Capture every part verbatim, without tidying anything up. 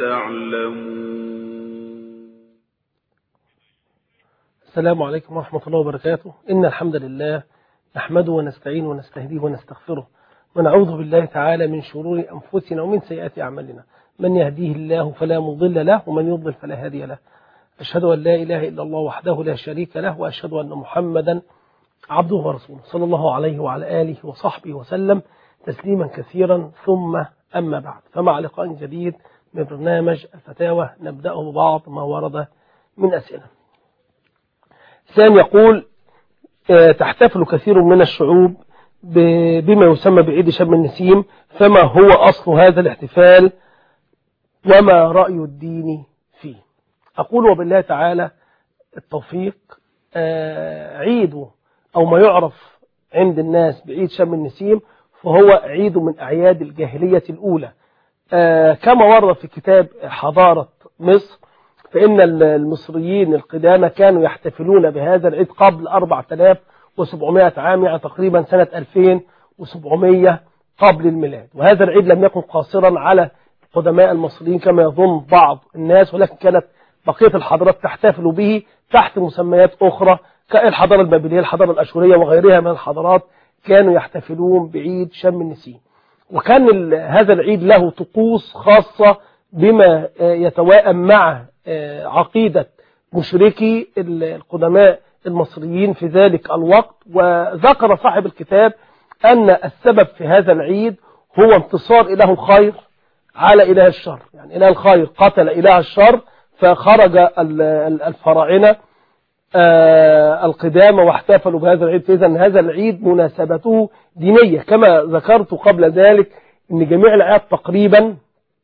تعلمون. السلام عليكم ورحمة الله وبركاته. إن الحمد لله نحمده ونستعين ونستهديه ونستغفره ونعوذ بالله تعالى من شرور أنفسنا ومن سيئات أعمالنا. من يهديه الله فلا مضل له ومن يضلل فلا هادي له. أشهد أن لا إله إلا الله وحده لا شريك له، وأشهد أن محمدا عبده ورسوله صلى الله عليه وعلى آله وصحبه وسلم تسليما كثيرا. ثم أما بعد، فمع لقاء جديد من برنامج الفتاوى نبدأه ببعض ما ورد من أسئلة. ثاني يقول: تحتفل كثير من الشعوب بما يسمى بعيد شم النسيم، فما هو أصل هذا الاحتفال وما رأي الدين فيه؟ أقول وبالله تعالى التوفيق. عيد أو ما يعرف عند الناس بعيد شم النسيم فهو عيد من أعياد الجاهلية الأولى، كما ورد في كتاب حضارة مصر، فإن المصريين القدامى كانوا يحتفلون بهذا العيد قبل أربعة آلاف وسبعمائة عام، يعني تقريبا سنة ألفين وسبعمائة قبل الميلاد. وهذا العيد لم يكن قاصرا على قدماء المصريين كما يظن بعض الناس، ولكن كانت بقية الحضارات تحتفل به تحت مسميات أخرى كالحضارة البابلية، الحضارة الأشورية وغيرها من الحضارات، كانوا يحتفلون بعيد شم النسيم. وكان هذا العيد له طقوس خاصة بما يتوائم مع عقيدة مشركي القدماء المصريين في ذلك الوقت. وذكر صاحب الكتاب أن السبب في هذا العيد هو انتصار إله الخير على إله الشر، يعني إله الخير قتل إله الشر فخرج الفراعنة القدامى واحتفلوا بهذا العيد. إذن هذا العيد مناسبته دينية، كما ذكرت قبل ذلك أن جميع الأعياد تقريبا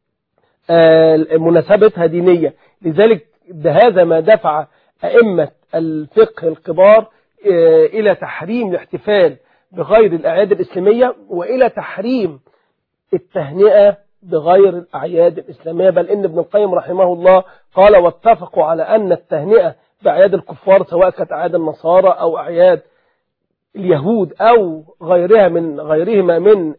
مناسبتها دينية. لذلك هذا ما دفع أئمة الفقه الكبار إلى تحريم الاحتفال بغير الأعياد الإسلامية وإلى تحريم التهنئة بغير الأعياد الإسلامية، بل إن ابن القيم رحمه الله قال: واتفقوا على أن التهنئة بأعياد الكفار سواء كانت أعياد النصارى أو أعياد اليهود أو غيرها من غيرهما من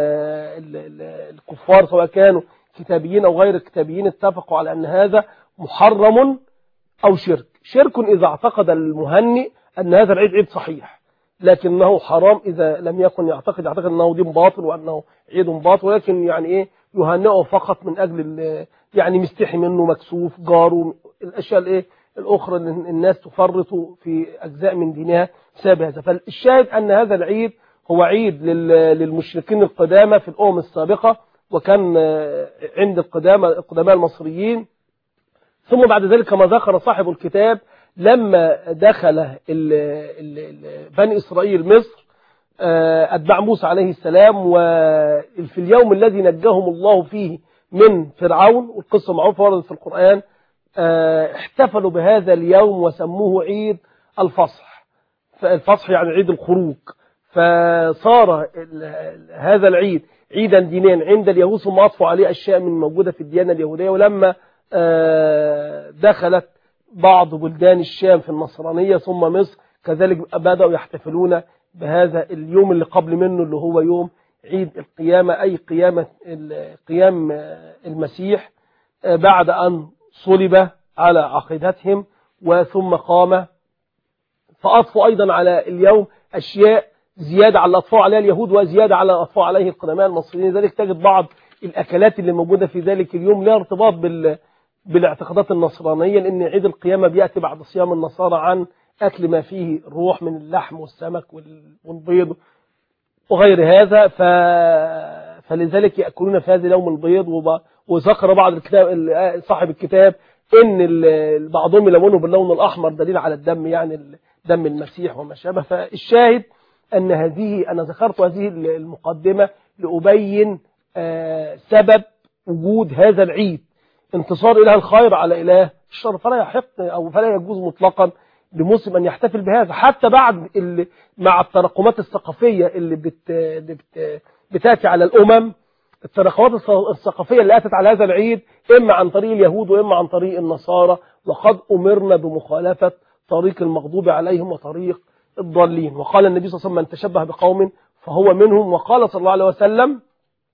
الكفار سواء كانوا كتابيين أو غير كتابيين، اتفقوا على أن هذا محرم أو شرك. شرك إذا اعتقد المهنئ أن هذا العيد عيد صحيح، لكنه حرام إذا لم يكن يعتقد يعتقد أنه دين باطل وأنه عيد باطل، ولكن يعني إيه يهنئه فقط من أجل يعني مستحي منه، مكسوف، جاره، الأشياء الإيه الأخرى اللي الناس تفرط في أجزاء من دينها بسبب هذا. فالشاهد أن هذا العيد هو عيد للمشركين القدامى في الأمم السابقة، وكان عند القدامى القدماء المصريين. ثم بعد ذلك كما ذكر صاحب الكتاب لما دخل ال ال بني إسرائيل مصر أتباع موسى عليه السلام، وفي اليوم الذي نجاهم الله فيه من فرعون، والقصة معروفة وردت في القرآن، احتفلوا بهذا اليوم وسموه عيد الفصح. فالفصح يعني عيد الخروج، فصار هذا العيد عيدا دينيا عند اليهود، ثم أضفوا عليه أشياء من موجودة في الديانة اليهودية. ولما دخلت بعض بلدان الشام في النصرانية ثم مصر كذلك بدأوا يحتفلون بهذا اليوم اللي قبل منه اللي هو يوم عيد القيامة، أي قيامة قيام المسيح بعد أن صلب على عقيدتهم وثم قام. فأضفوا أيضا على اليوم أشياء زيادة على الأطفال عليها اليهود وزيادة على الأطفال عليه القدماء المصريين. لذلك تجد بعض الأكلات اللي موجودة في ذلك اليوم لها ارتباط بال بالاعتقادات النصرانية، لأن عيد القيامة بيأتي بعد صيام النصارى عن أكل ما فيه الروح من اللحم والسمك والبيض وغير هذا، ف... فلذلك يأكلون في هذا اليوم البيض. وب... وذكر بعض الكتاب صاحب الكتاب إن ال... بعضهم يلونه باللون الأحمر دليل على الدم، يعني دم المسيح وما شابه. فالشاهد أن هذه أنا ذكرت هذه المقدمة لأبين آه سبب وجود هذا العيد، انتصار إله الخير على إله الشر. فلا يحق أو فلا يجوز مطلقا لمسلم أن يحتفل بهذا، حتى بعد اللي مع التراكمات الثقافية اللي بت بت بتأتي على الأمم. التراكمات الثقافية اللي أتت على هذا العيد إما عن طريق اليهود وإما عن طريق النصارى، وقد أمرنا بمخالفة طريق المغضوب عليهم وطريق الضالين. وقال النبي صلى الله عليه وسلم: من تشبه بقوم فهو منهم. وقال صلى الله عليه وسلم: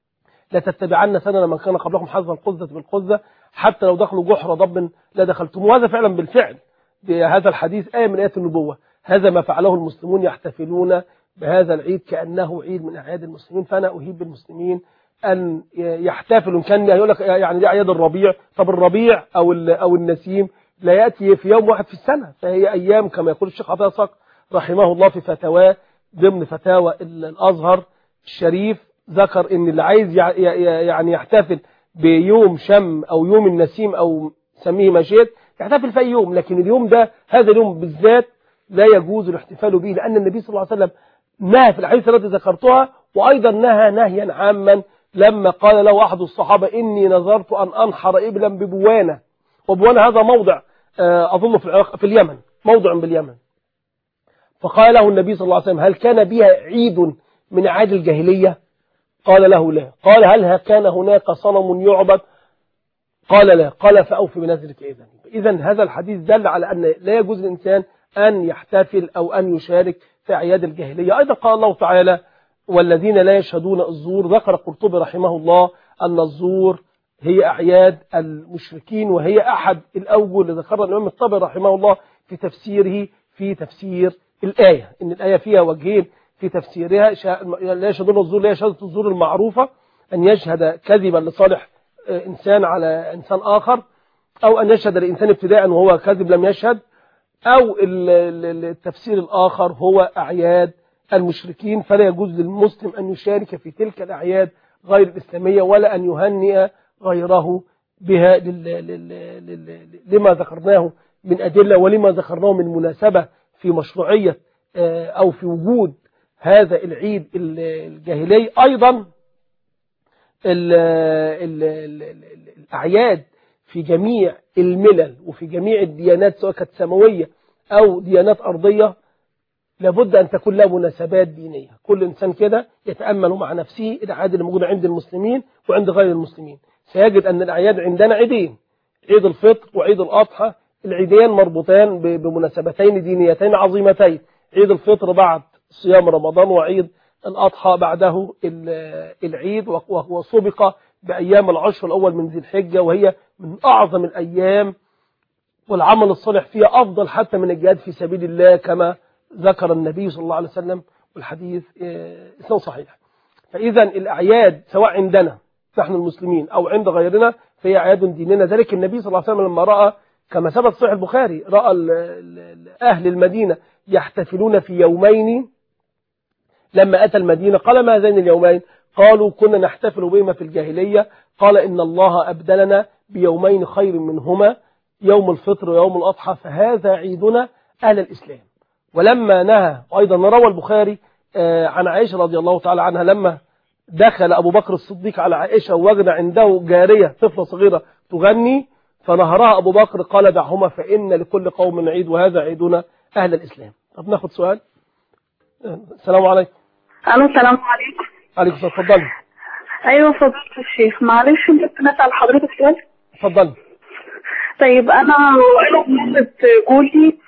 لا تتبعن سنن من كان قبلكم حذف القذة بالقذة حتى لو دخلوا جحر ضب لا دخلتم. وهذا فعلا بالفعل بهذا الحديث آية من آيات النبوة. هذا ما فعله المسلمون يحتفلون بهذا العيد كأنه عيد من أعياد المسلمين. فأنا أهيب بالمسلمين أن يحتفلوا. كان يقول لك يعني دي أعياد الربيع. طب الربيع أو أو النسيم لا يأتي في يوم واحد في السنة، فهي أيام كما يقول الشيخ عطية صقر رحمه الله في فتاواه ضمن فتاوى الأزهر الشريف، ذكر ان اللي عايز يعني يحتفل بيوم شم او يوم النسيم او سميه ما شئت يحتفل في اي يوم، لكن اليوم ده هذا اليوم بالذات لا يجوز الاحتفال به، لان النبي صلى الله عليه وسلم نهى في الحديث التي ذكرتها، وايضا نهى نهيا عاما لما قال له احد الصحابه اني نذرت ان انحر ابلا ببوانه، وبوانه هذا موضع اظن في في اليمن، موضع باليمن. فقال له النبي صلى الله عليه وسلم هل كان بها عيد من أعياد الجاهلية؟ قال له لا. قال هل كان هناك صنم يعبد؟ قال لا. قال فأوف بنذرك إذن. إذن هذا الحديث دل على أن لا يجوز للإنسان أن يحتفل أو أن يشارك في أعياد الجاهلية. أيضا قال الله تعالى والذين لا يشهدون الزور. ذكر القرطبي رحمه الله أن الزور هي أعياد المشركين، وهي أحد الأوجه اللي ذكرها الإمام الطبري رحمه الله في تفسيره في تفسير الآية، إن الآية فيها وجهين في تفسيرها. لا يشهدون الزور، لا شهادة الزور المعروفة أن يشهد كذبا لصالح إنسان على إنسان آخر، أو أن يشهد الإنسان ابتداء وهو كذب لم يشهد، أو التفسير الآخر هو أعياد المشركين. فلا يجوز للمسلم أن يشارك في تلك الأعياد غير الإسلامية ولا أن يهنئ غيره بها لما ذكرناه من أدلة ولما ذكرناه من مناسبة في مشروعية أو في وجود هذا العيد الجاهلي. أيضا ال ال ال الأعياد في جميع الملل وفي جميع الديانات سواء كانت سماوية أو ديانات أرضية لابد أن تكون لها مناسبات دينية. كل إنسان كده يتأمل مع نفسه الأعياد اللي موجودة عند المسلمين وعند غير المسلمين، سيجد أن الأعياد عندنا عيدين، عيد الفطر وعيد الأضحى. العيدين مربوطان بمناسبتين دينيتين عظيمتين، عيد الفطر بعد صيام رمضان وعيد الأضحى بعده العيد، وسبق بأيام العشر الأول من ذي الحجة، وهي من أعظم الأيام والعمل الصالح فيها أفضل حتى من الجهاد في سبيل الله كما ذكر النبي صلى الله عليه وسلم والحديث إسناده صحيح. فإذا الأعياد سواء عندنا نحن المسلمين أو عند غيرنا فهي أعياد ديننا. ذلك النبي صلى الله عليه وسلم لما رأى كما ثبت صحيح البخاري رأى أهل المدينة يحتفلون في يومين، لما أتى المدينة قال ما هذين اليومين؟ قالوا كنا نحتفل بهما في الجاهلية، قال إن الله أبدلنا بيومين خير منهما يوم الفطر ويوم الأضحى فهذا عيدنا أهل الإسلام. ولما نهى أيضا روى البخاري عن عائشة رضي الله تعالى عنها لما دخل أبو بكر الصديق على عائشة ووجد عنده جارية طفلة صغيرة تغني فنهرها أبو بكر قال دعهما فإن لكل قوم عيد وهذا عيدنا أهل الإسلام. طب ناخد سؤال. السلام عليكم. الو السلام عليكم. عليكم السلام. اتفضلي. ايوه فضيلة الشيخ معلش ممكن اسال حضرتك سؤال؟ اتفضلي. طيب انا انا بنت جوزي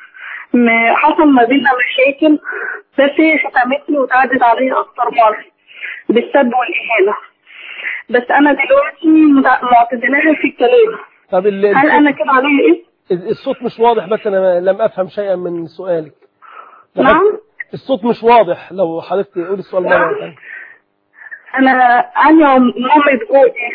حصل ما بيننا مشاكل، بس هي شتمتني وتعدت عليا اكتر مره بالسب والاهانه، بس انا دلوقتي معتزلاها في الكلام. طب هل انا كده عليا ايه؟ الصوت مش واضح بس انا لم افهم شيئا من سؤالك. نعم الصوت مش واضح، لو حضرتك تقولي السؤال مرة ثانية. أنا أنا ومامة جوزي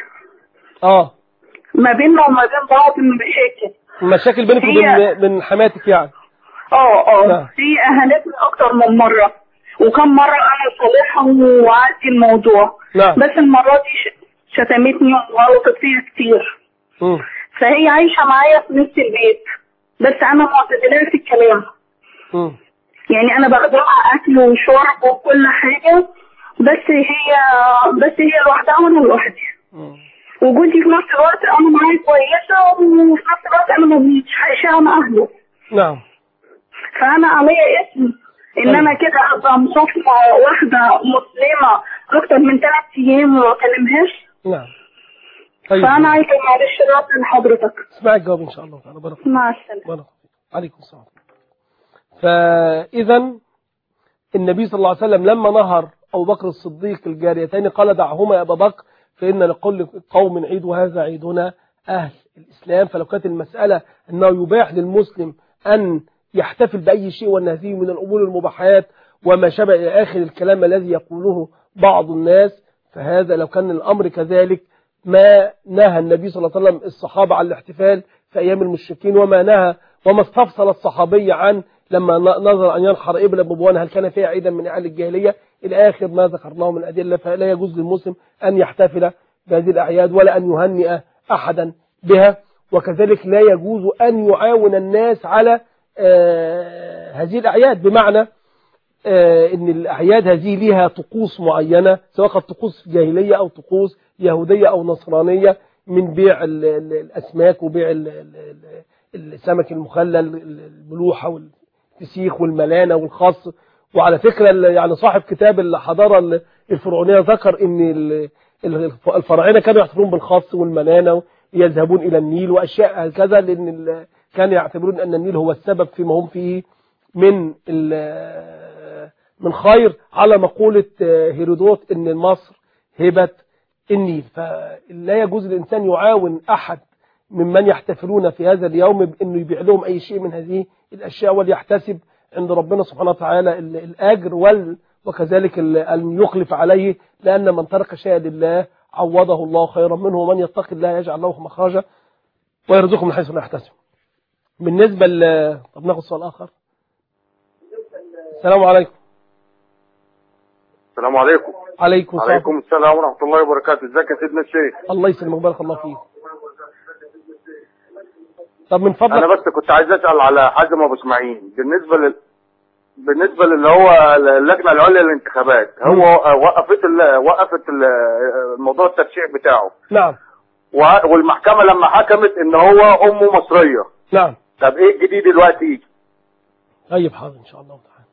اه ما بيننا وما بين بعض مشاكل. مشاكل بينك وبين من حماتك يعني؟ اه اه هي أهانتني أكتر من مرة، وكم مرة أنا صالحها وعادي الموضوع. نعم. بس المرة دي شتمتني وغلطت فيها كتير. م. فهي عايشة معايا في نفس البيت، بس أنا معتزلاها في الكلام. م. يعني انا بخدمها اكل وشرب وكل حاجه، بس هي بس هي لوحدها وانا لوحدي. وجودي في نفس الوقت انا معايا كويسه، وفي نفس الوقت انا مش عايشه مع اهله. نعم. فانا عليا اسم ان أيوة. انا كده ابقى مصافحه واحده مسلمه اكتر من ثلاث ايام وما اكلمهاش. نعم. طيب. فانا عايزه معلش رد لحضرتك. اسمعي الجواب ان شاء الله تعالى. بارك الله. مع السلامه. بارك عليكم السلام. فإذا النبي صلى الله عليه وسلم لما نهر أبو بكر الصديق الجاريتين قال دعهما يا أبا بكر فإن لكل قوم عيد وهذا عيدنا أهل الإسلام. فلو كانت المسألة أنه يباح للمسلم أن يحتفل بأي شيء والنهي من الأمور المباحات وما شابه إلى آخر الكلام الذي يقوله بعض الناس، فهذا لو كان الأمر كذلك ما نهى النبي صلى الله عليه وسلم الصحابة عن الاحتفال في أيام المشركين، وما نهى وما استفصل الصحابي عن لما نظر أن ينحر إبل ببوان هل كان فيها عيدا من أعياد الجاهلية إلى آخر ما ذكرناه من أدلة. فلا يجوز للمسلم أن يحتفل بهذه الأعياد ولا أن يهنئ أحدا بها، وكذلك لا يجوز أن يعاون الناس على آه هذه الأعياد، بمعنى آه أن الأعياد هذه لها طقوس معينة، سواء كانت طقوس جاهلية أو طقوس يهودية أو نصرانية، من بيع الأسماك وبيع السمك المخلل، الملوحة والفسيخ والملانة والخاص. وعلى فكرة يعني صاحب كتاب الحضارة الفرعونية ذكر أن الفراعنة كانوا يحتفلون بالخاص والملانة ويذهبون إلى النيل وأشياء هكذا، لأن كانوا يعتبرون أن النيل هو السبب فيما هم فيه من من خير، على مقولة هيرودوت أن مصر هبة النيل. فلا يجوز للإنسان يعاون أحد ممن يحتفلون في هذا اليوم بأنه يبيع لهم أي شيء من هذه الأشياء، وليحتسب عند ربنا سبحانه وتعالى الأجر وال وكذلك أن يخلف عليه، لأن من ترك شيئا لله عوضه الله خيرا منه، ومن يتق الله يجعل له مخرجا ويرزقه من حيث لا يحتسب. بالنسبة ل طب ناخد سؤال آخر. السلام عليكم. السلام عليكم. عليكم السلام. عليكم السلام ورحمة الله وبركاته. ازيك يا سيدنا الشيخ؟ الله يسلمك، بارك الله فيك. طب من فضلك أنا بس كنت عايز أسأل على حاجة ما بسمعين بالنسبة لل بالنسبة للي هو اللجنة العليا للانتخابات، هو وقفت ال... وقفت ال... الموضوع الترشيح بتاعه. نعم. والمحكمة لما حكمت إن هو أمه مصرية. نعم. طب إيه الجديد دلوقتي؟ طيب حاضر إن شاء الله تعالى.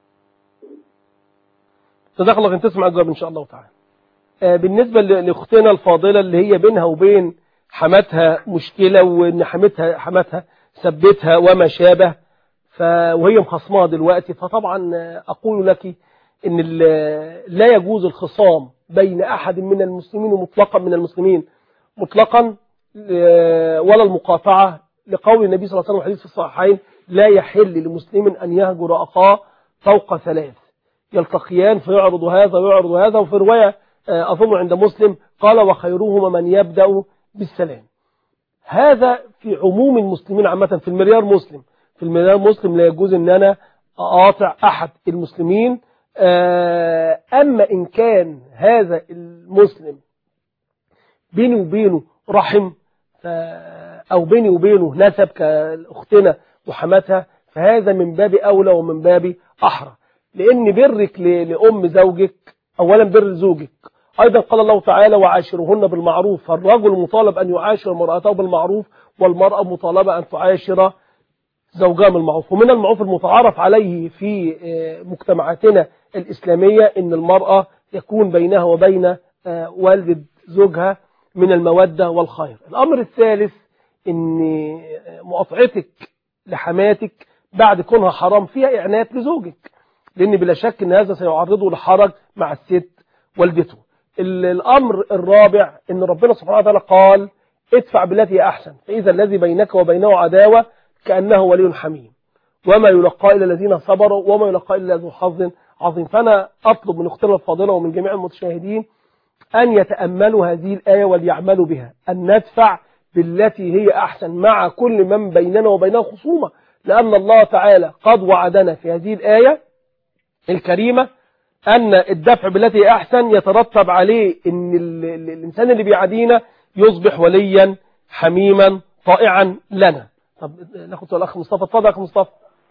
تدخلك أن تسمع الجواب إن شاء الله تعالى. آه بالنسبة لأختنا الفاضلة اللي هي بينها وبين حماتها مشكلة، وإن حماتها حماتها ثبتها وما شابه، ف وهي مخصمها دلوقتي، فطبعا أقول لك إن لا يجوز الخصام بين أحد من المسلمين مطلقا من المسلمين مطلقا ولا المقاطعة، لقول النبي صلى الله عليه وسلم حديث في الصحيحين: لا يحل لمسلم أن يهجر أخاه فوق ثلاث، يلتقيان فيعرض هذا ويعرض هذا. وفي رواية أظن عند مسلم قال: وخيرهما من يبدأ بالسلام. هذا في عموم المسلمين عامة، في المليار مسلم في المليار مسلم لا يجوز أن أنا أقاطع أحد المسلمين. أما إن كان هذا المسلم بيني وبينه رحم أو بيني وبينه نسب كأختنا وحماتها، فهذا من باب أولى ومن باب أحرى، لأن برك لأم زوجك أولا بر زوجك. أيضا قال الله تعالى: وعاشرهن بالمعروف. فالرجل مطالب أن يعاشر امرأته بالمعروف، والمرأة مطالبة أن تعاشر زوجها بالمعروف. ومن المعروف المتعارف عليه في مجتمعاتنا الإسلامية أن المرأة يكون بينها وبين والد زوجها من المودة والخير. الأمر الثالث أن مقاطعتك لحماتك بعد كونها حرام فيها إعنات لزوجك، لأن بلا شك أن هذا سيعرضه لحرج مع الست والدته. الأمر الرابع أن ربنا سبحانه وتعالى قال: ادفع بالتي أحسن، فإذا الذي بينك وبينه عداوة كأنه ولي حميم، وما يلقى إلا الذين صبروا وما يلقى إلا ذو حظ عظيم. فأنا أطلب من أختنا الفاضلة ومن جميع المتشاهدين أن يتأملوا هذه الآية وليعملوا بها، أن ندفع بالتي هي أحسن مع كل من بيننا وبينه خصومة، لأن الله تعالى قد وعدنا في هذه الآية الكريمة أن الدفع بالتي أحسن يترتب عليه أن الإنسان اللي بيعادينا يصبح وليا حميما طائعا لنا. طب ناخد الأخ مصطفى. اتفضل يا أخ مصطفى.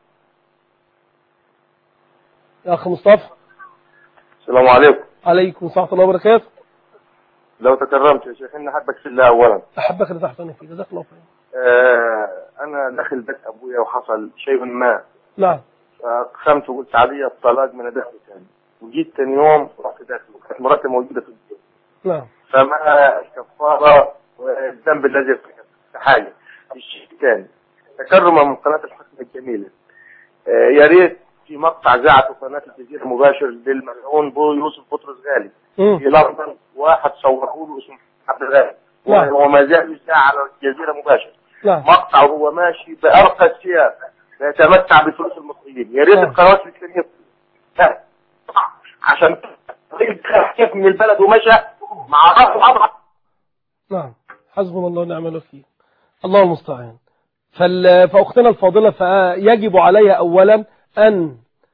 يا أخ مصطفى. السلام عليكم. عليكم السلام ورحمة الله وبركاته. لو تكرمت يا شيخ، إني أحبك في الله أولا. أحبك اللي تحتني فيه، جزاك الله خير. آه أنا داخل بيت أبويا وحصل شيء ما. نعم. فقسمت وقلت علي الطلاق من داخل ثاني، وجيت ثاني يوم رحت داخل وكانت مراتي موجودة في البيت. نعم. فما الكفارة والذنب الذي ارتكبته حاجة. الشيء الثاني تكرما من قناة الحكم الجميلة، آه يا ريت في مقطع ذاعته قناه الجزيره مباشر للملعون بو يوسف بطرس غالي مم. في لندن، واحد صوره له اسمه عبد الغالي نعم. وما زال يذاع على الجزيره مباشر. نعم. مقطع وهو ماشي بأرقى الثياب يتمتع بفلوس المصريين. يا ريت نعم. القنوات الإسلامية عشان كيف من البلد ومشى مع رأسه أضعف. نعم. حسبنا الله ونعم الوكيل. الله المستعان. فال- فأختنا الفاضلة فيجب عليها أولا أن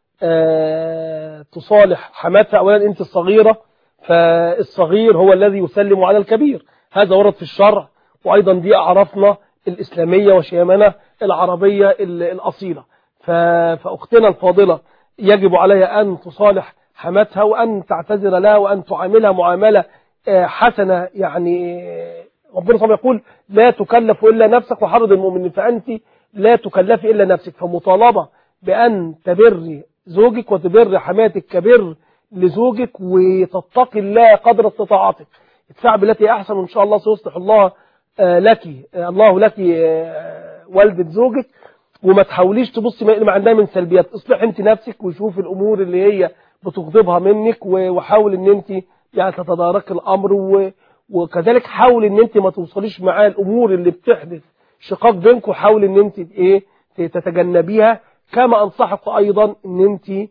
آه، تصالح حماتها. أولا أنت الصغيرة، فالصغير هو الذي يسلم على الكبير، هذا ورد في الشرع، وأيضا دي أعرفنا الإسلامية وشيمنا العربية ال- الأصيلة. ف- فأختنا الفاضلة يجب عليها أن تصالح حماتها وأن تعتذر لها وأن تعاملها معاملة آه، حسنة. يعني آه، ربنا صلى يقول لا تكلف إلا نفسك وحرض المؤمنين، فأنت لا تكلفي إلا نفسك، فمطالبة بأن تبري زوجك وتبر حماتك كبر لزوجك، وتتقي الله قدر استطاعتك. ادفع بالتي أحسن وإن شاء الله سيصلح الله آه، لك آه، الله لك آه، والدة زوجك. وما تحاوليش تبصي ما عندها من سلبيات، اصلح انت نفسك وشوف الامور اللي هي بتغضبها منك، وحاول ان انت يعني تتدارك الامر، وكذلك حاول ان انت ما توصليش معاه الامور اللي بتحدث شقاق بينكم، حاول ان انت ايه تتجنبيها. كما انصحك ايضا ان انت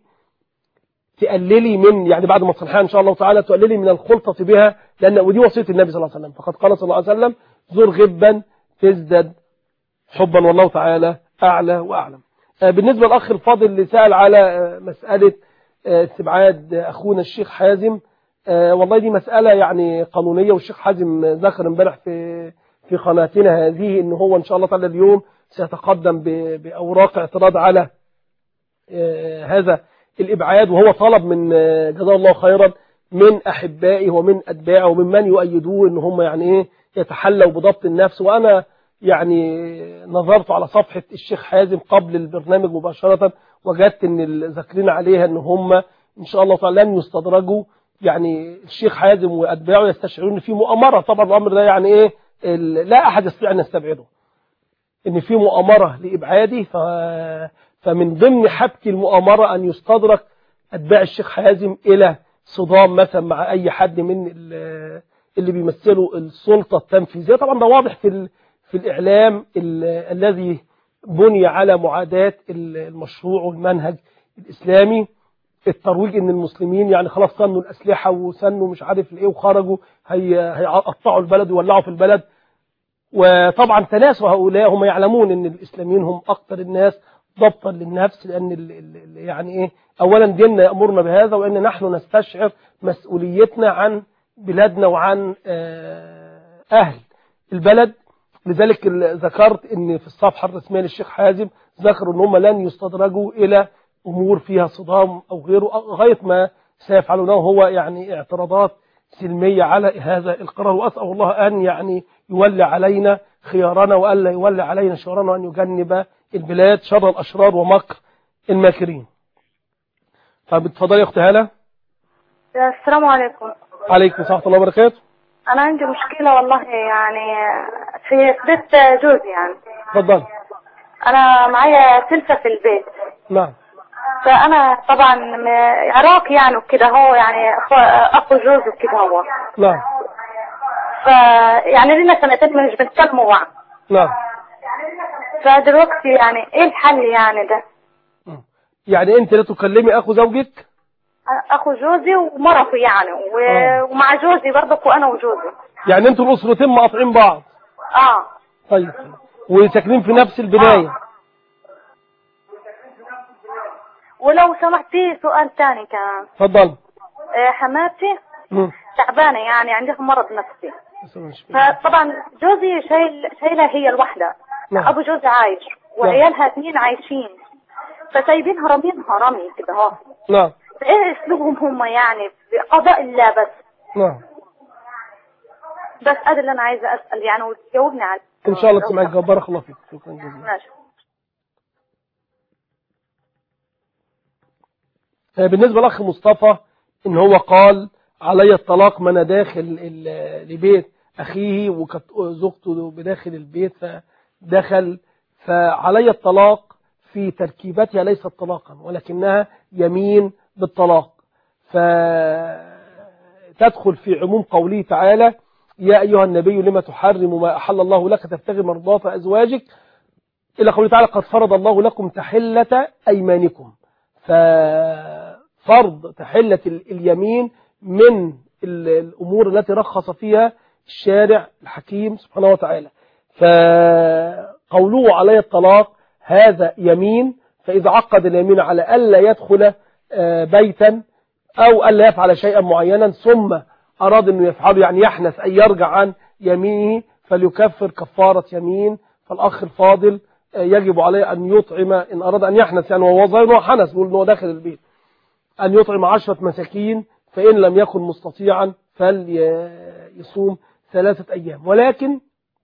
تقللي من يعني بعد ما تصلحيها ان شاء الله تعالى تقللي من الخلطه بها، لان ودي وصيه النبي صلى الله عليه وسلم، فقد قال صلى الله عليه وسلم زر غبا تزدد حبا والله تعالى أعلى وأعلم. بالنسبة للأخ الفاضل اللي سأل على مسألة استبعاد أخونا الشيخ حازم، والله دي مسألة يعني قانونية، والشيخ حازم ذكر امبارح في في قناتنا هذه إن هو إن شاء الله تعالى اليوم سيتقدم بأوراق اعتراض على هذا الإبعاد، وهو طلب من جزاه الله خيرا من أحبائه ومن أتباعه ومن من يؤيدوه إن هم يعني إيه يتحلوا بضبط النفس. وأنا يعني نظرت على صفحة الشيخ حازم قبل البرنامج مباشرة، وجدت ان الذاكرين عليها ان هم ان شاء الله تعالى لن يستدرجوا. يعني الشيخ حازم واتباعه يستشعرون ان في مؤامرة. طبعا الامر ده يعني ايه لا احد يستطيع ان يستبعده، ان في مؤامرة لابعادي. ف... فمن ضمن حبك المؤامرة ان يستدرك اتباع الشيخ حازم الى صدام مثلا مع اي حد من اللي بيمثلوا السلطة التنفيذية. طبعا ده واضح في ال... في الإعلام الذي بني على معاداة المشروع والمنهج الإسلامي، الترويج إن المسلمين يعني خلاص سنوا الأسلحة وسنوا مش عارف الإيه وخرجوا هيقطعوا البلد ويولعوا في البلد. وطبعا تناسوا هؤلاء هم يعلمون إن الإسلاميين هم أكثر الناس ضبطا للنفس، لأن ال ال يعني إيه أولا ديننا يأمرنا بهذا، وإن نحن نستشعر مسؤوليتنا عن بلادنا وعن أهل البلد. لذلك ذكرت ان في الصفحة الرسمية للشيخ حازم ذكروا ان هم لن يستدرجوا الى امور فيها صدام او غيره، غاية ما سيفعلونه هو يعني اعتراضات سلمية على هذا القرار. واسأل الله ان يعني يولي علينا خيارنا والا يولي علينا شرارنا، وان يجنب البلاد شر الاشرار ومكر الماكرين. طب اتفضلي يا اختي هالة. السلام عليكم. عليكم ورحمة الله وبركاته. أنا عندي مشكلة والله يعني في بيت جوزي يعني. اتفضل. أنا معايا تلفة في البيت. نعم. فأنا طبعا عراقي يعني وكده، هو يعني أخو جوزي وكده هو. نعم. فيعني لنا سنتين مش بنتكلموا بعض. نعم. فدلوقتي يعني إيه الحل يعني ده؟ يعني أنت لا تكلمي أخو زوجك؟ اخو جوزي ومرته يعني و... ومع جوزي برضك وانا وجوزي. يعني انتوا الاسرتين مقاطعين بعض؟ اه. طيب. وساكنين في نفس البنايه؟ آه. ولو سمحتي سؤال ثاني كمان. اتفضل. آه حماتي تعبانه يعني عندها مرض نفسي. فطبعا جوزي شايل شايلها هي الوحده. نعم. ابو جوزي عايش وعيالها اثنين عايشين، فسايبينها رامينها رمي كده اهو. نعم. ايه اسلوبهم هم يعني بقضاء الله بس. نعم. بس هذا اللي انا عايزه اسال يعني وتجاوبني عليه ان شاء الله. تسمعك. بارك الله فيك. شكرا جزيلا. ماشي. بالنسبه للاخ مصطفى ان هو قال علي الطلاق ما انا داخل لبيت اخيه وكانت زوجته بداخل البيت فدخل، فعلي الطلاق في تركيبتها ليست طلاقا ولكنها يمين بالطلاق، فتدخل في عموم قوله تعالى يا أيها النبي لما تحرم ما أحل الله لك تبتغي مرضات أزواجك إلى قوله تعالى قد فرض الله لكم تحلة أيمانكم. ففرض تحلة اليمين من الأمور التي رخص فيها الشارع الحكيم سبحانه وتعالى. فقوله علي الطلاق هذا يمين، فإذا عقد اليمين على ألا يدخل بيتا أو ألا يفعل شيئا معينا ثم أراد أنه يفعله يعني يحنث أن يرجع عن يمينه فليكفر كفارة يمين. فالأخ الفاضل يجب عليه أن يطعم إن أراد أن يحنث يعني وهو ظاهر أنه حنث بيقول أنه داخل البيت أن يطعم عشرة مساكين، فإن لم يكن مستطيعا فليصوم ثلاثة أيام. ولكن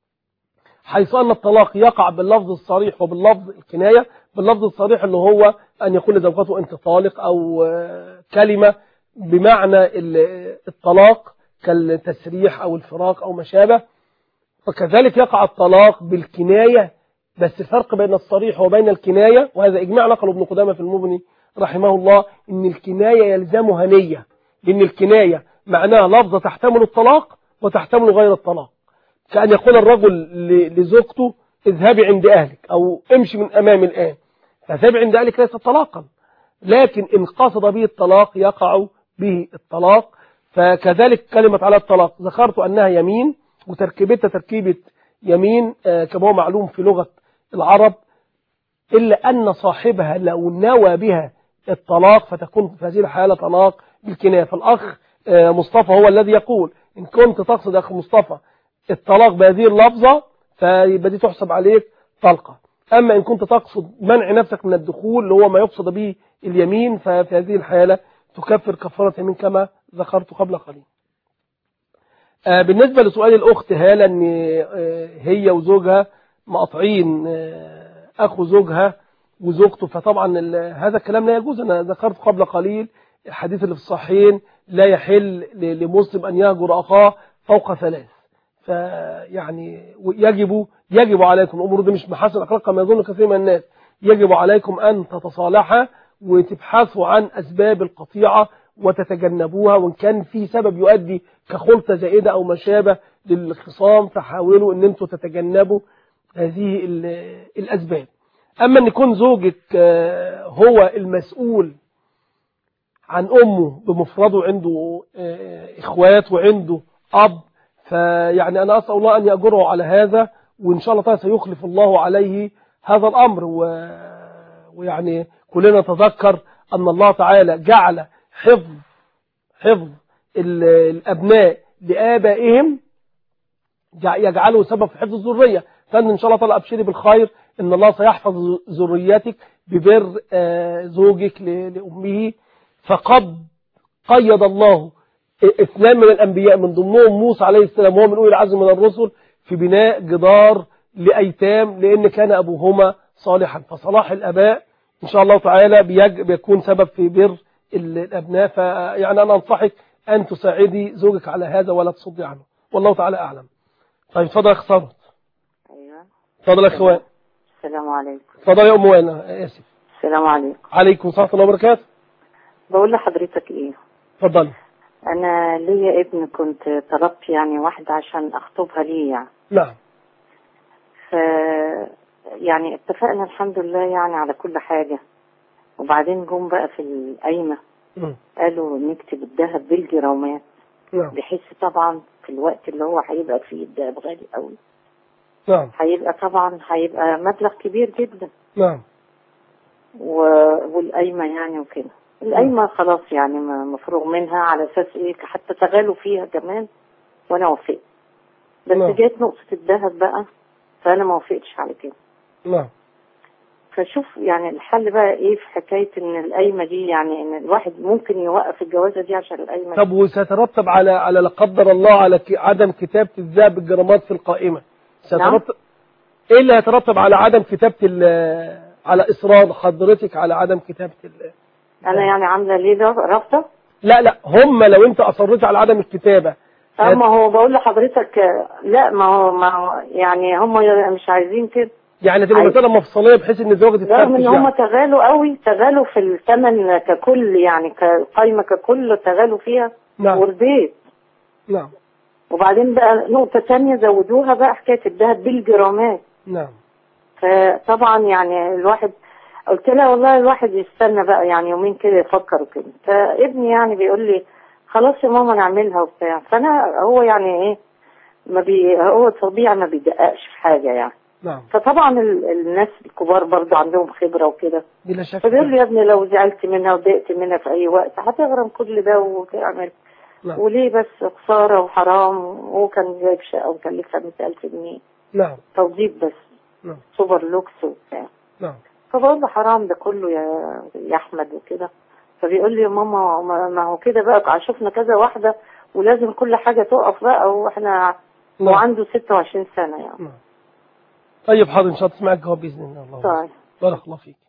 حيث أن الطلاق يقع باللفظ الصريح وباللفظ الكناية، باللفظ الصريح اللي هو أن يقول لزوجته أنت طالق أو كلمة بمعنى الطلاق كالتسريح أو الفراق أو ما شابه، فكذلك يقع الطلاق بالكناية. بس الفرق بين الصريح وبين الكناية، وهذا إجماع نقله ابن قدامة في المغني رحمه الله، إن الكناية يلزمها نية، لأن الكناية معناها لفظة تحتمل الطلاق وتحتمل غير الطلاق، كأن يقول الرجل لزوجته اذهبي عند أهلك أو امشي من أمامي الآن، فاذهبي عند أهلك ليس طلاقا، لكن إن قصد به الطلاق يقع به الطلاق. فكذلك كلمة على الطلاق ذكرت أنها يمين، وتركيبتها تركيبة يمين كما هو معلوم في لغة العرب، إلا أن صاحبها لو نوى بها الطلاق فتكون في هذه الحالة طلاق بالكناية. فالأخ مصطفى هو الذي يقول إن كنت تقصد أخ مصطفى الطلاق بهذه اللفظة فيبقى دي تحسب عليك طلقة. أما إن كنت تقصد منع نفسك من الدخول اللي هو ما يقصد به اليمين ففي هذه الحالة تكفر كفارة يمين كما ذكرت قبل قليل. بالنسبة لسؤال الأخت هالة أن هي وزوجها مقاطعين أخو زوجها وزوجته، فطبعا هذا الكلام لا يجوز. أنا ذكرت قبل قليل الحديث اللي في الصحيحين لا يحل لمسلم أن يهجر أخاه فوق ثلاث. فيعني يجب يجب عليكم، الأمور دي مش محاسن الأخلاق كما يظن كثير من الناس، يجب عليكم أن تتصالحوا وتبحثوا عن أسباب القطيعة وتتجنبوها، وإن كان في سبب يؤدي كخلطة زائدة أو ما شابه للخصام فحاولوا أن أنتم تتجنبوا هذه الأسباب. أما أن يكون زوجك هو المسؤول عن أمه بمفرده، عنده إخوات وعنده أب، فيعني أنا أسأل الله أن يأجره على هذا، وإن شاء الله تعالى سيخلف الله عليه هذا الأمر. ويعني كلنا نتذكر أن الله تعالى جعل حفظ حفظ الأبناء لآبائهم يجعله سبب في حفظ الذرية، فأن إن شاء الله تعالى أبشري بالخير إن الله سيحفظ ذريتك ببر زوجك لأمه. فقد قيد الله اثنان من الأنبياء من ضمنهم موسى عليه السلام وهو من أولي العزم من الرسل في بناء جدار لأيتام لأن كان أبوهما صالحا. فصلاح الأباء إن شاء الله تعالى بيكون سبب في بر الأبناء. فيعني أنا أنصحك أن تساعدي زوجك على هذا ولا تصدي عنه، والله تعالى أعلم. طيب اتفضل يا أخ صابت. أيوة اتفضل يا أخوان. السلام عليكم. اتفضل يا أم وانا آسف. السلام عليكم. عليكم السلام ورحمة الله وبركاته. بقول لحضرتك إيه؟ اتفضل. أنا ليا ابن كنت طلبت يعني واحدة عشان أخطبها ليه يعني. نعم. ف يعني اتفقنا الحمد لله يعني على كل حاجة، وبعدين جم بقى في القايمة قالوا نكتب الذهب بالجرامات. نعم. بحيث طبعا في الوقت اللي هو هيبقى فيه الذهب غالي قوي. نعم. هيبقى طبعا هيبقى مبلغ كبير جدا. نعم. و... والقايمة يعني وكده. القايمة خلاص يعني مفروغ منها على أساس إيه، حتى تغالوا فيها كمان وأنا وافقت. بس نعم. جات نقطة الذهب بقى فأنا ما وافقتش على كده. نعم. فشوف يعني الحل بقى إيه في حكاية إن القايمة دي، يعني إن الواحد ممكن يوقف الجوازة دي عشان القايمة. طب وسترتب على على لا قدر الله على عدم كتابة الذهب بالجرامات في القائمة؟ سترتب نعم. إيه اللي هيترتب على عدم كتابة على إصرار حضرتك على عدم كتابة ال أنا يعني عاملة ليه رفضة؟ لا لا هم لو أنت أصرت على عدم الكتابة. أما هو بقول لحضرتك لا، ما هو ما هو يعني هم مش عايزين كده. يعني تبقى مثلا مفصليه بحيث ان الزوجه تتفرج. رغم ان هم تغالوا قوي، تغالوا في الثمن ككل، يعني كقايمه ككل تغالوا فيها. نعم. ورديت. نعم. وبعدين بقى نقطه ثانيه زودوها بقى حكايه الذهب بالجرامات. نعم. فطبعا يعني الواحد قلت لها والله الواحد يستنى بقى يعني يومين كده يفكر وكده. فابني يعني بيقول لي خلاص يا ماما نعملها وبتاع. فانا هو يعني ايه ما بي هو طبيعي ما بيدققش في حاجه يعني. نعم. فطبعا الناس الكبار برضو عندهم خبره وكده. بلا شك. فبيقول لي يا ابني لو زعلت منها وضايقت منها في اي وقت هتغرم كل ده وتعمل. نعم. وليه بس خساره وحرام. وهو كان جايب شقه ومكلفها مئة ألف جنيه. نعم. توظيف بس. نعم. سوبر لوكس وبتاع. نعم. فبقول له حرام ده كله يا يا احمد وكده. فبيقول لي يا ماما ما هو كده بقى شفنا كذا واحده ولازم كل حاجه تقف بقى واحنا. نعم. وعنده ستة وعشرين سنه يعني. نعم. طيب حاضر ان شاء الله تسمعك جواب باذن الله. طيب. بارك الله فيك.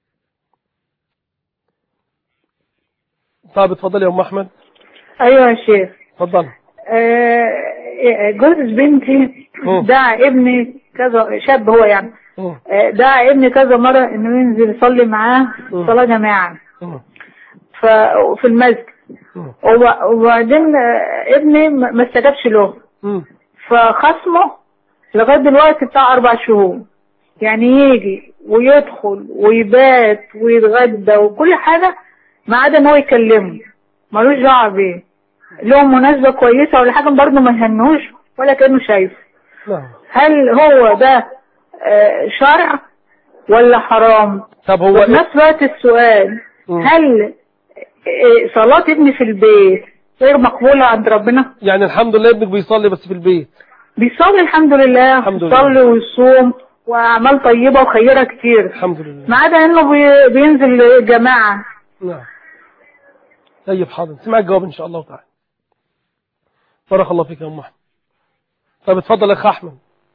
طيب اتفضلي يا ام احمد. ايوه يا شيخ. اتفضل. آه جوز بنتي دعا ابني كذا، شاب هو يعني آه دعا ابني كذا مره انه ينزل يصلي معاه صلاه جماعه في المسجد. وبعدين ابني ما استجابش له. فخصمه لغايه دلوقتي بتاع اربع شهور، يعني يجي ويدخل ويبات ويتغدى وكل حاجه ما عدا ان هو يكلمه، ملوش دعوه بيه. لهم مناسبه كويسه ولا حاجه برضه ما يهنوش ولا كانه شايف. هل هو ده شرع ولا حرام؟ طب هو في نفس الوقت السؤال م. هل صلاه ابني في البيت غير مقبوله عند ربنا؟ يعني الحمد لله ابنك بيصلي بس في البيت. بيصلي الحمد لله، الحمد لله. بيصلي ويصوم واعمال طيبه وخيره كتير الحمد لله، ما عدا انه بي بينزل جماعه. نعم. طيب حاضر سمعك جواب ان شاء الله تعالى. بارك الله فيك يا ام احمد. طيب اتفضل يا اخ احمد.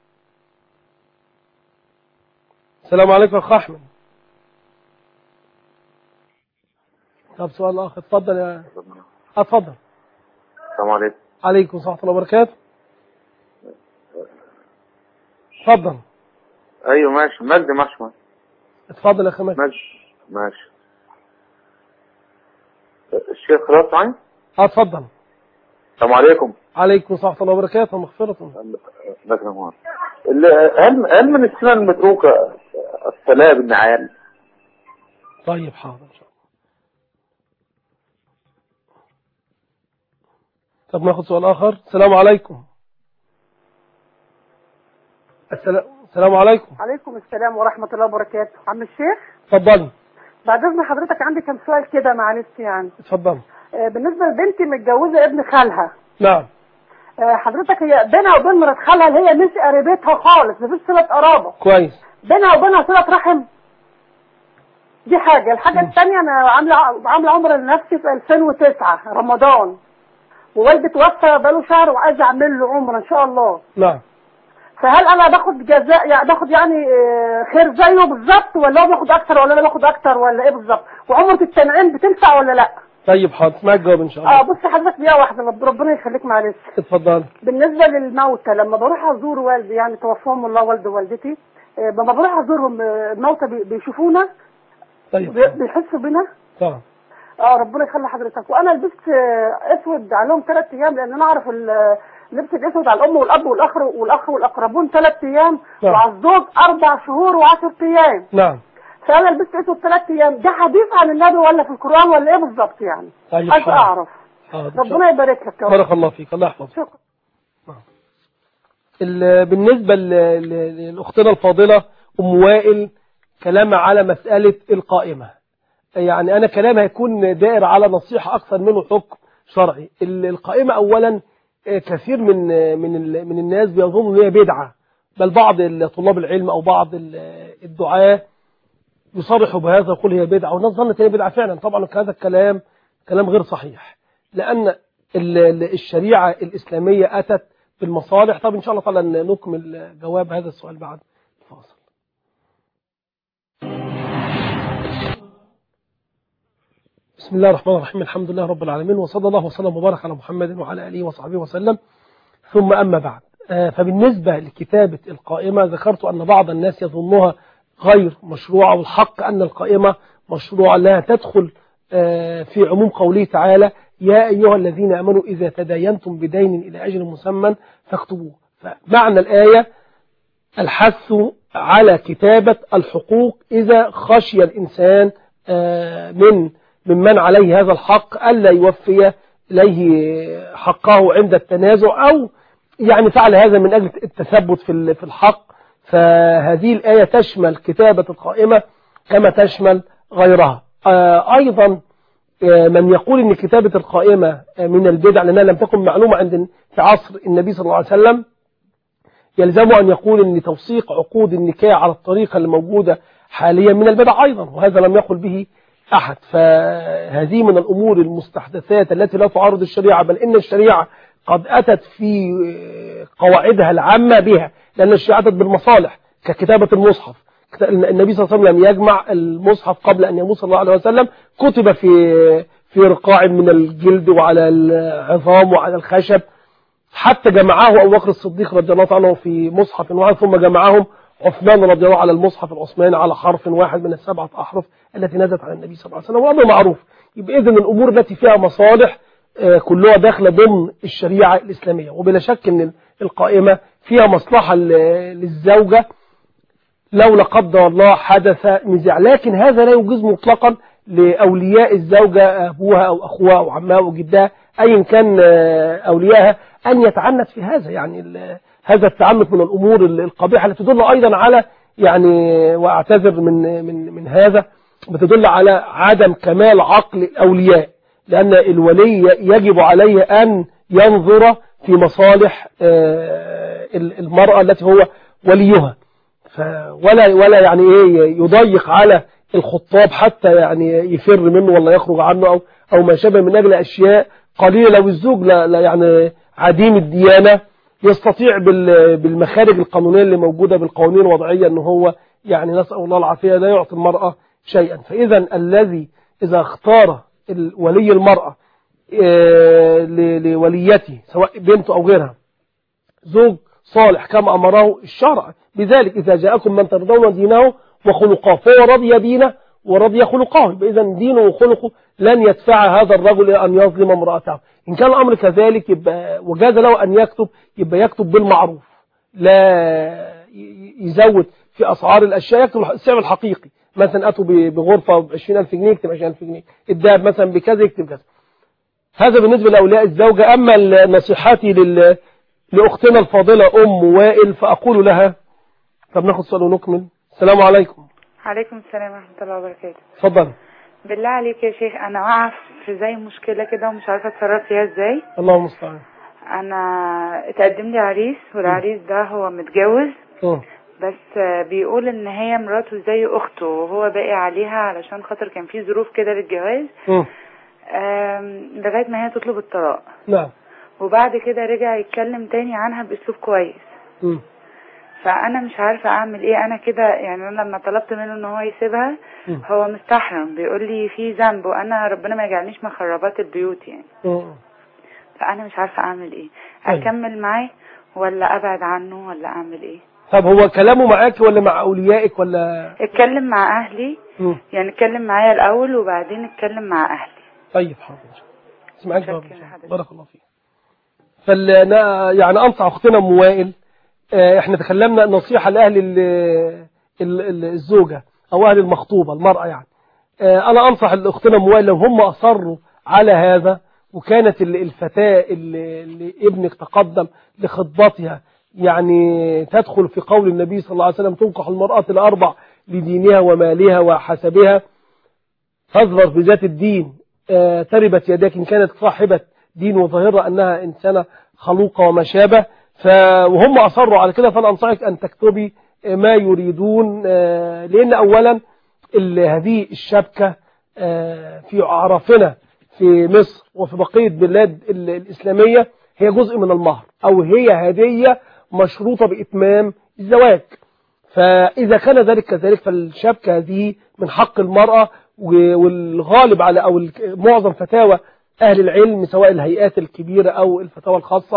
السلام عليكم يا اخ احمد. طب سؤال اخر اتفضل يا اتفضل. السلام عليكم. عليكم ورحمه الله وبركاته. اتفضل. ايوه ماشي مجدي ماشي. اتفضل يا اخي مجدي. ماشي ماشي. الشيخ خلاص معايا؟ اه اتفضل. السلام عليكم. عليكم ورحمه الله وبركاته ومغفرة. هل هل من السنن المتروكه الصلاه بالنعال؟ طيب حاضر ان شاء الله. طب ناخد سؤال اخر. السلام عليكم. السلام السلام عليكم. عليكم السلام ورحمه الله وبركاته. عم الشيخ اتفضل. بعد اذن حضرتك عندي كم سؤال كده معلش يعني. اتفضل. آه بالنسبه لبنتي متجوزه ابن خالها. نعم. آه حضرتك هي بينها وبين مرات خالها اللي هي مش قريبتها خالص، مفيش صله قرابه. كويس. بينها وبينها صله رحم. دي حاجه، الحاجه الثانيه انا عامله عامله عمره لنفسي في ألفين وتسعة رمضان. ووالدي توفى بقاله شهر وعايزه اعمل له عمره ان شاء الله. نعم. فهل انا باخد جزاء يعني باخد يعني خير زيه بالظبط ولا هو بياخد اكتر ولا انا باخد اكتر ولا ايه بالظبط؟ وعمره التنعيم بتنفع ولا لا؟ طيب حاضر اسمعك جواب ان شاء الله. اه بص حضرتك دقيقه واحده ربنا يخليك معلش. اتفضل. بالنسبه للموتى لما بروح ازور والدي يعني توفاهم الله والدي ووالدتي، لما بروح ازورهم الموتى بيشوفونا. طيب. بيحسوا بينا؟ طبعا. اه ربنا يخلي حضرتك. وانا لبست اسود عليهم ثلاث ايام لان انا اعرف لبس الاسود على الام والاب والاخ والاخ والاقربون ثلاث ايام. نعم. وعلى الزوج اربع شهور وعشر ايام. نعم. فانا لبست اسود ثلاث ايام، ده حديث عن النبي ولا في القران ولا ايه بالظبط يعني؟ طيب عايز اعرف. حاضر. ربنا يبارك لك يا رب. بارك الله فيك الله يحفظك. شكرا. بالنسبه لاختنا الفاضله ام وائل كلامها على مساله القائمه، يعني انا كلامي هيكون دائر على نصيحه اكثر منه حكم شرعي. القائمه اولا كثير من من من الناس بيظنوا ان هي بدعه، بل بعض طلاب العلم او بعض الدعاة يصرحوا بهذا ويقول هي بدعه، والناس ظنت هي بدعه فعلا. طبعا هذا الكلام كلام غير صحيح، لان الشريعه الاسلاميه اتت بالمصالح. طب ان شاء الله تعالى نكمل جواب هذا السؤال بعد الفاصل. بسم الله الرحمن الرحيم. الحمد لله رب العالمين، وصلى الله وسلم وبارك على محمد وعلى آله وصحبه وسلم، ثم أما بعد. فبالنسبة لكتابة القائمة ذكرت أن بعض الناس يظنها غير مشروعة، والحق أن القائمة مشروعة لا تدخل في عموم قوله تعالى يا أيها الذين آمنوا إذا تداينتم بدين إلى أجل مسمى فاكتبوه. فمعنى الآية الحث على كتابة الحقوق إذا خشي الإنسان من ممن عليه هذا الحق ألا يوفي إليه حقه عند التنازع، أو يعني فعل هذا من أجل التثبت في الحق. فهذه الآية تشمل كتابة القائمة كما تشمل غيرها. أيضا من يقول أن كتابة القائمة من البدع لأنها لم تكن معلومة عند في عصر النبي صلى الله عليه وسلم، يلزم أن يقول أن توثيق عقود النكاح على الطريقة اللي موجودة حاليا من البدع أيضا، وهذا لم يقل به أحد. فهذه من الأمور المستحدثات التي لا تعارض الشريعة، بل إن الشريعة قد أتت في قواعدها العامة بها، لأن الشريعة أتت بالمصالح ككتابة المصحف. النبي صلى الله عليه وسلم يجمع المصحف قبل أن يموت صلى الله عليه وسلم، كتب في في رقاع من الجلد وعلى العظام وعلى الخشب، حتى جمعه أبو بكر الصديق رضي الله عنه في مصحف واحد، ثم جمعهم عثمان رضي الله على المصحف العثماني على حرف واحد من السبعة أحرف التي نزلت على النبي صلى الله عليه وسلم، وأمر معروف. يبقى إذن الأمور التي فيها مصالح كلها داخلة ضمن الشريعة الإسلامية. وبلا شك أن القائمة فيها مصلحة للزوجة لو لا قدر الله حدث نزاع، لكن هذا لا يجوز مطلقا لأولياء الزوجة أبوها أو أخوها أو عمها أو جدها أيا كان أوليائها أن يتعنت في هذا. يعني هذا التعنت من الأمور القبيحة التي تدل أيضا على يعني وأعتذر من من من هذا بتدل على عدم كمال عقل الأولياء، لأن الولي يجب عليه أن ينظر في مصالح المرأة التي هو وليها، ولا ولا يعني ايه يضيق على الخطاب حتى يعني يفر منه ولا يخرج عنه او او ما شابه من اجل اشياء قليله. لو الزوج لا, لا يعني عديم الديانه يستطيع بالمخارج القانونيه اللي موجوده بالقوانين الوضعيه ان هو يعني نسال الله العافيه لا يعطي المراه شيئا. فاذا الذي اذا اختار ولي المراه لوليته سواء بنته او غيرها زوج صالح كما امره الشرع بذلك، إذا جاءكم من ترضون دينه وخلقه فهو رضي دينه ورضي خلقه، إذا دينه وخلقه لن يدفع هذا الرجل أن يظلم امرأته. إن كان الأمر كذلك يبقى وجاز له أن يكتب، يبقى يكتب بالمعروف، لا يزود في أسعار الأشياء، يكتب السعر الحقيقي. مثلا أتوا بغرفة بعشرين ألف جنيه يكتب عشرين ألف جنيه، الدهب مثلا بكذا يكتب كذا. هذا بالنسبة لأولياء الزوجة. أما نصيحتي لل... لأختنا الفاضلة أم وائل فأقول لها، طب ناخد سؤال ونكمل. السلام عليكم. عليكم السلام ورحمة الله وبركاته. اتفضل. بالله عليك يا شيخ، أنا واقعة في زي مشكلة كده ومش عارفة أتصرف فيها إزاي. الله المستعان. أنا اتقدم لي عريس، والعريس ده هو متجوز م. بس بيقول إن هي مراته زي أخته وهو باقي عليها علشان خاطر كان في ظروف كده للجواز لغاية ما هي تطلب الطلاق. نعم. وبعد كده رجع يتكلم تاني عنها بأسلوب كويس. م. فانا مش عارفه اعمل ايه. انا كده يعني انا لما طلبت منه ان هو يسيبها م. هو مستحرم بيقول لي في ذنب، وانا ربنا ما يجعلنيش مخربات البيوت يعني. م. فانا مش عارفه اعمل ايه، اكمل معاه ولا ابعد عنه ولا اعمل ايه؟ طب هو كلامه معاك ولا مع اوليائك ولا؟ اتكلم مع اهلي. م. يعني اتكلم معايا الاول وبعدين اتكلم مع اهلي. طيب حاضر، اسمعك بارك الله فيك. فانا يعني انصح اختنا ام وائل، احنا تكلمنا نصيحة لأهل الزوجة أو أهل المخطوبة المرأة يعني. أنا أنصح الأختنا موال لو هم أصروا على هذا، وكانت الفتاة اللي ابنك تقدم لخطبتها يعني تدخل في قول النبي صلى الله عليه وسلم تنكح المرأة الأربع لدينها ومالها وحسبها، فاظفر بذات الدين تربت يداك إن كانت صاحبة دين وظاهرة أنها إنسانة خلوقة وما شابه. وهم أصروا على كده، فأنا أنصحك أن تكتبي ما يريدون، لأن أولا هذه الشبكة في أعرافنا في مصر وفي بقية بلاد الإسلامية هي جزء من المهر، أو هي هدية مشروطة بإتمام الزواج. فإذا كان ذلك كذلك فالشبكة هذه من حق المرأة، والغالب على أو معظم فتاوى أهل العلم سواء الهيئات الكبيرة أو الفتاوى الخاصة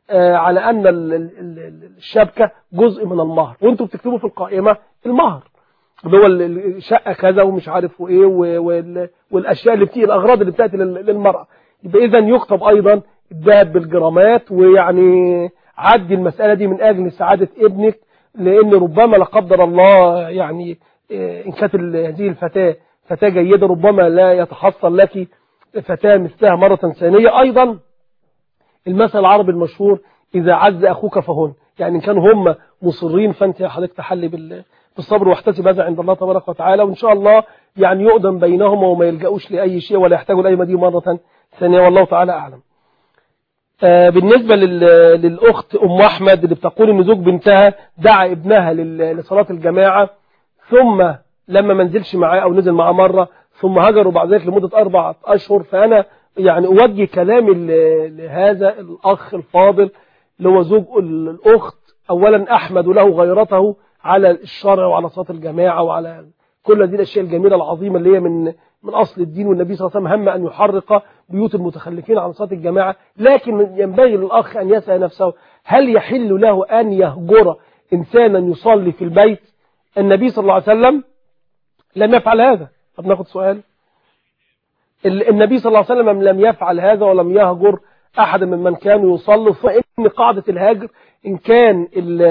على أن الشبكة جزء من المهر، وانتوا بتكتبوا في القائمة المهر اللي هو الشقة كذا ومش عارف وايه والأشياء اللي بتيجي الأغراض اللي بتأتي للمرأة. يبقى إذا يكتب أيضا الذهب بالجرامات، ويعني عدي المسألة دي من أجل سعادة ابنك، لأن ربما لا قدر الله يعني إن كانت هذه الفتاة فتاة جيدة ربما لا يتحصل لك فتاة مثلها مرة ثانية. أيضا المثل العربي المشهور إذا عز أخوك فهن، يعني إن كانوا هم مصرين فأنت حضرتك تحلي بالصبر واحتسب هذا عند الله تبارك وتعالى، وإن شاء الله يعني يؤذن بينهما وما يلجأوش لأي شيء ولا يحتاجوا لأي مدين مرة ثانية، والله تعالى أعلم. آه بالنسبة للأخت أم أحمد اللي بتقول إن زوج بنتها دعا ابنها لصلاة الجماعة، ثم لما ما نزلش معاه أو نزل معاه مرة ثم هجروا بعد ذلك لمدة أربعة أشهر، فأنا يعني أوجه كلامي لهذا الأخ الفاضل اللي هو زوج الأخت، أولا أحمد له غيرته على الشرع وعلى صلاة الجماعة وعلى كل هذه الأشياء الجميلة العظيمة اللي هي من من أصل الدين، والنبي صلى الله عليه وسلم هم أن يحرق بيوت المتخلفين عن صلاة الجماعة. لكن ينبغي للأخ أن يسأل نفسه هل يحل له أن يهجر إنسانا يصلي في البيت؟ النبي صلى الله عليه وسلم لم يفعل هذا. طب ناخد سؤال. النبي صلى الله عليه وسلم لم يفعل هذا ولم يهجر أحد من من كانوا يصلوا، فإن قاعدة الهجر إن كان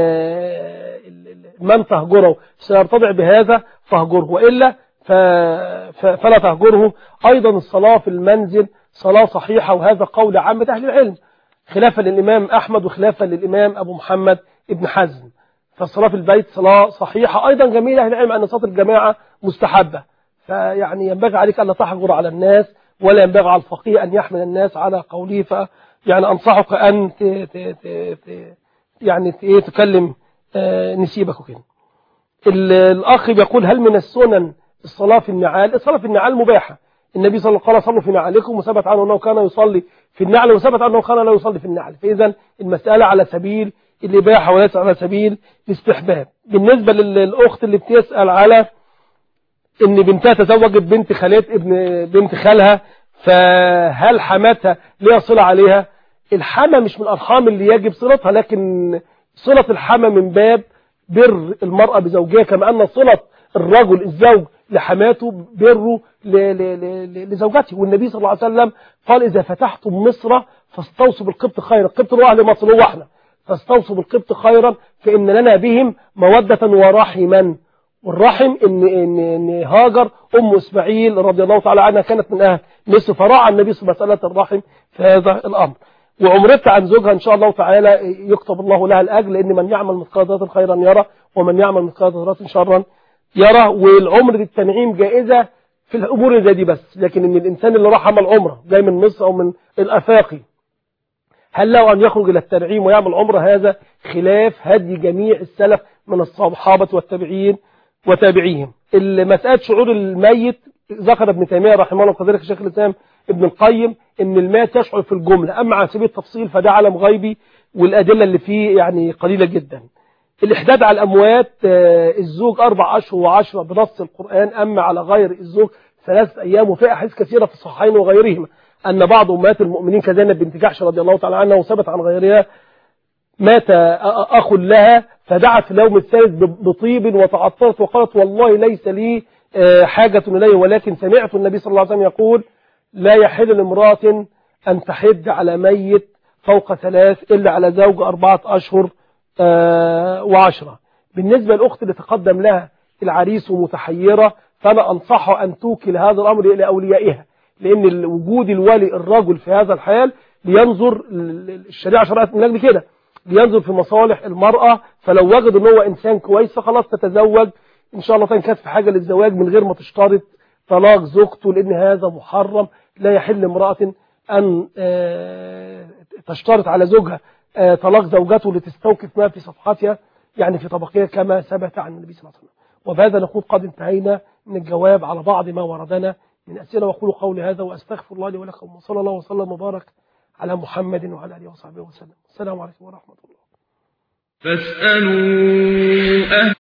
من تهجره سيرتضع بهذا فهجره، وإلا فلا تهجره. أيضا الصلاة في المنزل صلاة صحيحة، وهذا قول عامة أهل العلم خلافا للإمام أحمد وخلافا للإمام أبو محمد ابن حزم، فالصلاة في البيت صلاة صحيحة. أيضا جميل أهل العلم أن صلاة الجماعة مستحبة، فيعني ينبغي عليك أن لا تحجر على الناس ولا ينبغي على الفقيه أن يحمل الناس على قوله. ف يعني أنصحك أن ت ت ت ت يعني ت تكلم نسيبك وكده. الأخ بيقول هل من السنن الصلاة في النعال؟ الصلاة في النعال مباحة، النبي صلى الله عليه وسلم صلوا في نعالكم، وثبت عنه أنه كان يصلي في النعل، وثبت عنه كان لا يصلي في النعل، فإذا المسألة على سبيل الإباحة وليس على سبيل الاستحباب. بالنسبة للأخت اللي بتسأل على إن بنتها تزوجت بنت خالات ابن بنت خالها، فهل حماتها ليها صلة عليها؟ الحمى مش من الأرحام اللي يجب صلتها، لكن صلة الحمى من باب بر المرأة بزوجها، كما أن صلة الرجل الزوج لحماته بره لزوجته. والنبي صلى الله عليه وسلم قال إذا فتحتم مصر فاستوصوا بالقبط خيرا، القبط هو أهل مصر هو احنا، فاستوصوا بالقبط خيرا فإن لنا بهم مودة ورحما. والرحم إن, إن, إن هاجر أم إسماعيل رضي الله تعالى عنها كانت من أهل مصر، فراعى النبي صلى الله عليه وسلم الرحم في هذا الأمر. وعمرتها عن زوجها إن شاء الله تعالى يكتب الله لها الأجر، لأن من يعمل مثقال ذرة خيرا يرى ومن يعمل مثقال ذرة شرا يرى. والعمر التنعيم جائزة في الأمور زي دي بس، لكن إن الإنسان اللي راح عمل عمره جاي من مصر أو من الأفاقي هل له أن يخرج إلى التنعيم ويعمل عمره؟ هذا خلاف هدي جميع السلف من الصحابة والتابعين وتابعيهم. المسألة شعور الميت ذكر ابن تيمية رحمه الله وكذلك الشيخ الإسلام ابن القيم إن الميت يشعر في الجملة، أما على سبيل التفصيل فده عالم غيبي والأدلة اللي فيه يعني قليلة جدا. الإحداد على الأموات الزوج أربع أشهر وعشرة بنص القرآن، أما على غير الزوج ثلاث أيام. وفي أحاديث كثيرة في الصحيحين وغيرهما أن بعض أمهات المؤمنين كزينب بنت جحش رضي الله تعالى عنها وثبت عن غيرها مات أخ لها فدعت في اليوم الثالث بطيب وتعطرت وقالت والله ليس لي حاجة إليه، ولكن سمعت النبي صلى الله عليه وسلم يقول لا يحل لامرأة أن تحد على ميت فوق ثلاث إلا على زوج أربعة أشهر وعشرة. بالنسبة للأخت اللي تقدم لها العريس ومتحيرة، فأنا أنصحه أن توكل هذا الأمر إلى أوليائها، لأن وجود الولي الرجل في هذا الحال لينظر الشريعة شرعت من أجل كده، لينظر في مصالح المرأة، فلو وجد أنه هو إنسان كويس فخلاص تتزوج إن شاء الله، كانت في حاجة للزواج من غير ما تشترط طلاق زوجته، لأن هذا محرم. لا يحل امرأة أن تشترط على زوجها طلاق زوجته لتستوقف ما في صفحتها يعني في طبقية كما ثبت عن النبي صلى الله عليه وسلم. وبهذا نكون قد انتهينا من الجواب على بعض ما وردنا من أسئلة، وأقول قولي هذا وأستغفر الله لي ولكم، وصلى الله وسلم وبارك على محمد وعلى آله وصحبه وسلم. السلام عليكم ورحمة الله. فاسألوا